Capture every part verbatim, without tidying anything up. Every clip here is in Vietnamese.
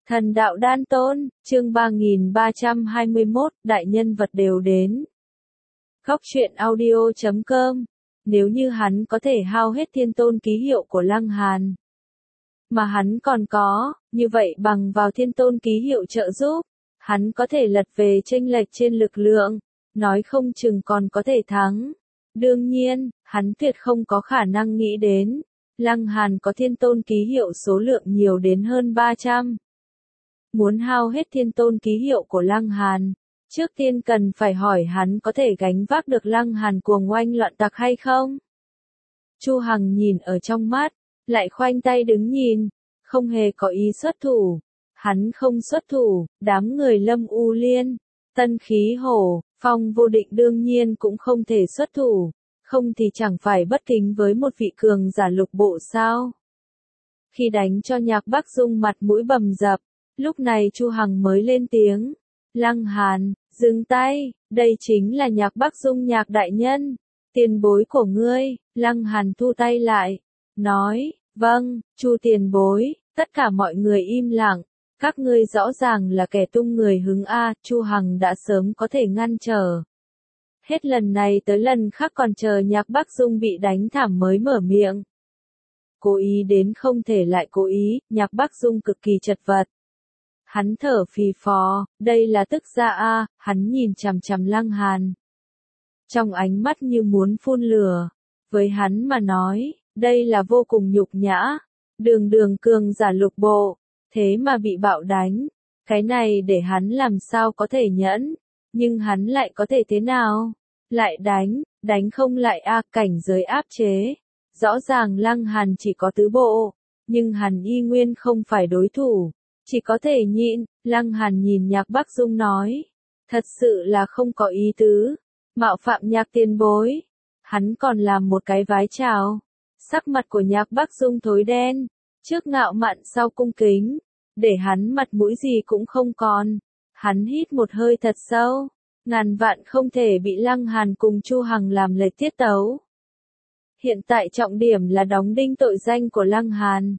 Thần đạo đan tôn, chương ba nghìn ba trăm hai mươi mốt, đại nhân vật đều đến. Góc truyện audio chấm com. Nếu như hắn có thể hao hết thiên tôn ký hiệu của Lăng Hàn, mà hắn còn có, như vậy bằng vào thiên tôn ký hiệu trợ giúp, hắn có thể lật về chênh lệch trên lực lượng, nói không chừng còn có thể thắng. Đương nhiên, hắn tuyệt không có khả năng nghĩ đến, Lăng Hàn có thiên tôn ký hiệu số lượng nhiều đến hơn ba trăm. Muốn hao hết thiên tôn ký hiệu của Lăng Hàn, trước tiên cần phải hỏi hắn có thể gánh vác được Lăng Hàn cuồng oanh loạn tặc hay không? Chu Hằng nhìn ở trong mắt, lại khoanh tay đứng nhìn, không hề có ý xuất thủ. Hắn không xuất thủ, đám người Lâm U Liên, Tân Khí Hổ, Phong Vô Định đương nhiên cũng không thể xuất thủ, không thì chẳng phải bất kính với một vị cường giả lục bộ sao? Khi đánh cho Nhạc Bắc Dung mặt mũi bầm dập, lúc này Chu Hằng mới lên tiếng, Lăng Hàn, dừng tay, đây chính là Nhạc Bắc Dung Nhạc đại nhân, tiền bối của ngươi. Lăng Hàn thu tay lại, nói, vâng, Chu tiền bối. Tất cả mọi người im lặng, các ngươi rõ ràng là kẻ tung người hứng a. Chu Hằng đã sớm có thể ngăn trở. Hết lần này tới lần khác còn chờ Nhạc Bắc Dung bị đánh thảm mới mở miệng. Cố ý đến không thể lại cố ý, Nhạc Bắc Dung cực kỳ chật vật. Hắn thở phì phò, đây là tức ra a. Hắn nhìn chằm chằm Lăng Hàn, trong ánh mắt như muốn phun lửa. Với hắn mà nói, đây là vô cùng nhục nhã. Đường đường cường giả lục bộ, thế mà bị bạo đánh. Cái này để hắn làm sao có thể nhẫn, nhưng hắn lại có thể thế nào? Lại đánh, đánh không lại a. Cảnh giới áp chế. Rõ ràng Lăng Hàn chỉ có tứ bộ, nhưng hắn y nguyên không phải đối thủ, chỉ có thể nhịn. Lăng Hàn nhìn Nhạc Bắc Dung nói, thật sự là không có ý tứ, mạo phạm Nhạc tiền bối. Hắn còn làm một cái vái chào. Sắc mặt của Nhạc Bắc Dung thối đen, trước ngạo mạn sau cung kính, để hắn mặt mũi gì cũng không còn. Hắn hít một hơi thật sâu, ngàn vạn không thể bị Lăng Hàn cùng Chu Hằng làm lệch tiết tấu. Hiện tại trọng điểm là đóng đinh tội danh của Lăng Hàn.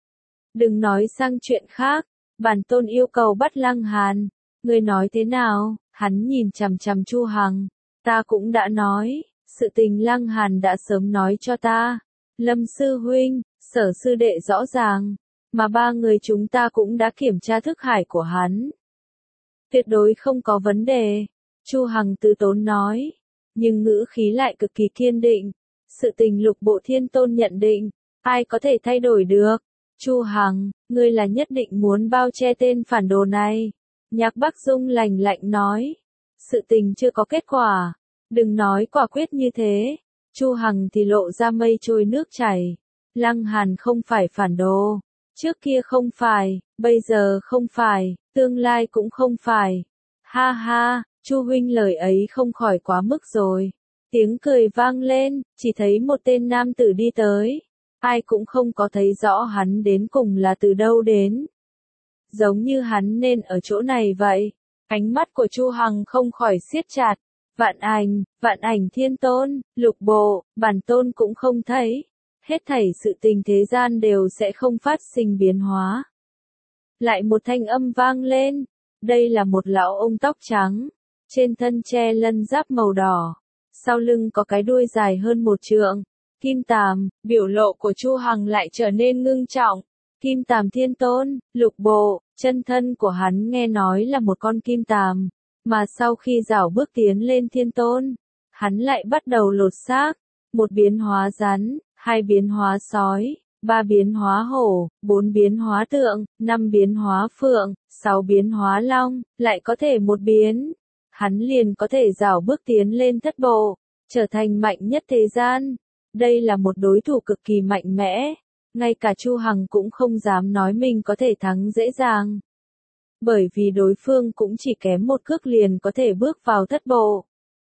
Đừng nói sang chuyện khác, bản tôn yêu cầu bắt Lăng Hàn, ngươi nói thế nào? Hắn nhìn chằm chằm Chu Hằng, ta cũng đã nói, sự tình Lăng Hàn đã sớm nói cho ta. Lâm sư huynh, Sở sư đệ rõ ràng, mà ba người chúng ta cũng đã kiểm tra thức hải của hắn. Tuyệt đối không có vấn đề, Chu Hằng từ tốn nói, nhưng ngữ khí lại cực kỳ kiên định. Sự tình lục bộ thiên tôn nhận định, ai có thể thay đổi được? Chu Hằng, ngươi là nhất định muốn bao che tên phản đồ này. Nhạc Bắc Dung lạnh lạnh nói, sự tình chưa có kết quả, đừng nói quả quyết như thế. Chu Hằng thì lộ ra mây trôi nước chảy. Lăng Hàn không phải phản đồ, trước kia không phải, bây giờ không phải, tương lai cũng không phải. Ha ha, Chu huynh lời ấy không khỏi quá mức rồi. Tiếng cười vang lên, chỉ thấy một tên nam tử đi tới. Ai cũng không có thấy rõ hắn đến cùng là từ đâu đến. Giống như hắn nên ở chỗ này vậy. Ánh mắt của Chu Hằng không khỏi siết chặt. Vạn ảnh, vạn ảnh thiên tôn, lục bộ, bản tôn cũng không thấy. Hết thảy sự tình thế gian đều sẽ không phát sinh biến hóa. Lại một thanh âm vang lên. Đây là một lão ông tóc trắng, trên thân che lân giáp màu đỏ, sau lưng có cái đuôi dài hơn một trượng. Kim Tàm. Biểu lộ của Chu Hằng lại trở nên ngưng trọng. Kim Tàm thiên tôn, lục bộ, chân thân của hắn nghe nói là một con kim tàm, mà sau khi rảo bước tiến lên thiên tôn, hắn lại bắt đầu lột xác. Một biến hóa rắn, hai biến hóa sói, ba biến hóa hổ, bốn biến hóa tượng, năm biến hóa phượng, sáu biến hóa long, lại có thể một biến. Hắn liền có thể rảo bước tiến lên thất bộ, trở thành mạnh nhất thế gian. Đây là một đối thủ cực kỳ mạnh mẽ, ngay cả Chu Hằng cũng không dám nói mình có thể thắng dễ dàng. Bởi vì đối phương cũng chỉ kém một cước liền có thể bước vào thất bộ.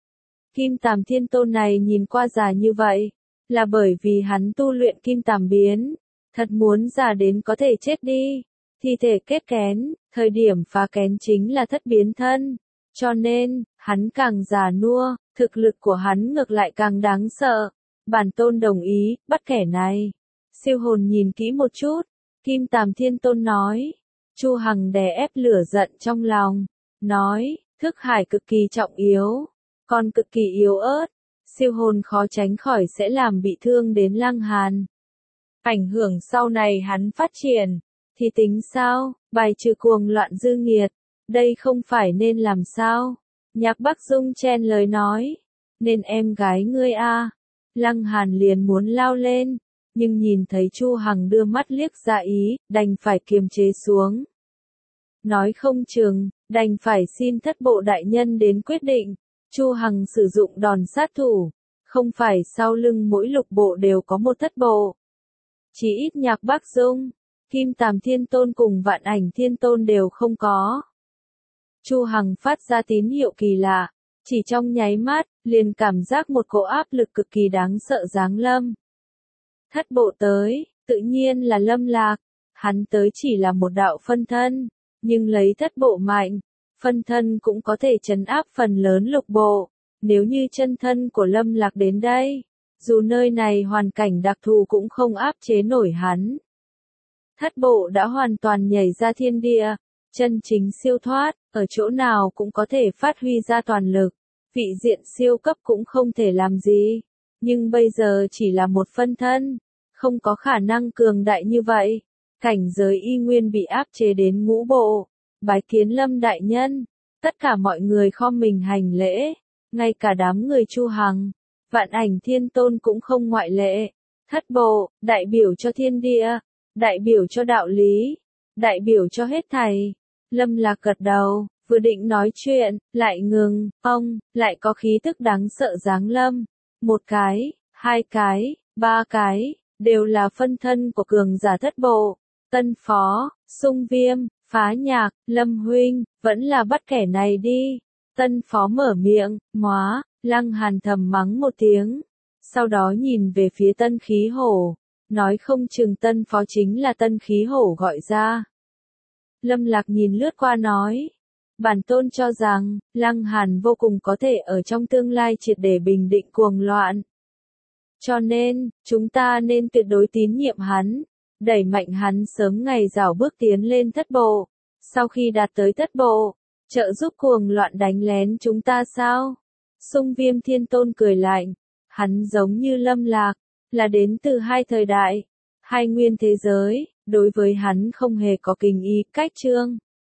Kim Tàm thiên tôn này nhìn qua già như vậy, là bởi vì hắn tu luyện kim tàm biến, thật muốn già đến có thể chết đi. Thi thể kết kén, thời điểm phá kén chính là thất biến thân, cho nên, hắn càng già nua, thực lực của hắn ngược lại càng đáng sợ. Bản tôn đồng ý, bắt kẻ này. Siêu hồn nhìn kỹ một chút, Kim Tàm thiên tôn nói, Chu Hằng đè ép lửa giận trong lòng, nói, thức hải cực kỳ trọng yếu, còn cực kỳ yếu ớt, siêu hồn khó tránh khỏi sẽ làm bị thương đến Lăng Hàn. Ảnh hưởng sau này hắn phát triển, thì tính sao, bài trừ cuồng loạn dư nghiệt, đây không phải nên làm sao? Nhạc Bắc Dung chen lời nói, nên em gái ngươi a. Lăng Hàn liền muốn lao lên, nhưng nhìn thấy Chu Hằng đưa mắt liếc ra ý, đành phải kiềm chế xuống. Nói không chừng, đành phải xin thất bộ đại nhân đến quyết định. Chu Hằng sử dụng đòn sát thủ, không phải sau lưng mỗi lục bộ đều có một thất bộ. Chỉ ít Nhạc Bắc Dung, Kim Tàm Thiên Tôn cùng Vạn Ảnh Thiên Tôn đều không có. Chu Hằng phát ra tín hiệu kỳ lạ, chỉ trong nháy mắt, liền cảm giác một cỗ áp lực cực kỳ đáng sợ giáng lâm. Thất bộ tới, tự nhiên là Lâm Lạc, hắn tới chỉ là một đạo phân thân, nhưng lấy thất bộ mạnh, phân thân cũng có thể trấn áp phần lớn lục bộ, nếu như chân thân của Lâm Lạc đến đây, dù nơi này hoàn cảnh đặc thù cũng không áp chế nổi hắn. Thất bộ đã hoàn toàn nhảy ra thiên địa, chân chính siêu thoát, ở chỗ nào cũng có thể phát huy ra toàn lực, vị diện siêu cấp cũng không thể làm gì, nhưng bây giờ chỉ là một phân thân, không có khả năng cường đại như vậy, cảnh giới y nguyên bị áp chế đến ngũ bộ, bái kiến Lâm đại nhân, tất cả mọi người khom mình hành lễ, ngay cả đám người Chu Hằng, Vạn Ảnh Thiên Tôn cũng không ngoại lệ, thất bộ, đại biểu cho thiên địa, đại biểu cho đạo lý, đại biểu cho hết thảy. Lâm Lạc gật đầu, vừa định nói chuyện, lại ngừng, ông, lại có khí tức đáng sợ giáng lâm. Một cái, hai cái, ba cái, đều là phân thân của cường giả thất bộ. Tân Phó, Sung Viêm, Phá Nhạc, Lâm Huynh, vẫn là bắt kẻ này đi. Tân Phó mở miệng, móa, Lăng Hàn thầm mắng một tiếng. Sau đó nhìn về phía Tân Khí Hổ, nói không chừng Tân Phó chính là Tân Khí Hổ gọi ra. Lâm Lạc nhìn lướt qua nói, bản tôn cho rằng, Lăng Hàn vô cùng có thể ở trong tương lai triệt để bình định cuồng loạn. Cho nên, chúng ta nên tuyệt đối tín nhiệm hắn, đẩy mạnh hắn sớm ngày rảo bước tiến lên thất bộ. Sau khi đạt tới thất bộ, trợ giúp cuồng loạn đánh lén chúng ta sao? Sung Viêm Thiên Tôn cười lạnh, hắn giống như Lâm Lạc, là đến từ hai thời đại, hai nguyên thế giới, đối với hắn không hề có kinh ý cách trương.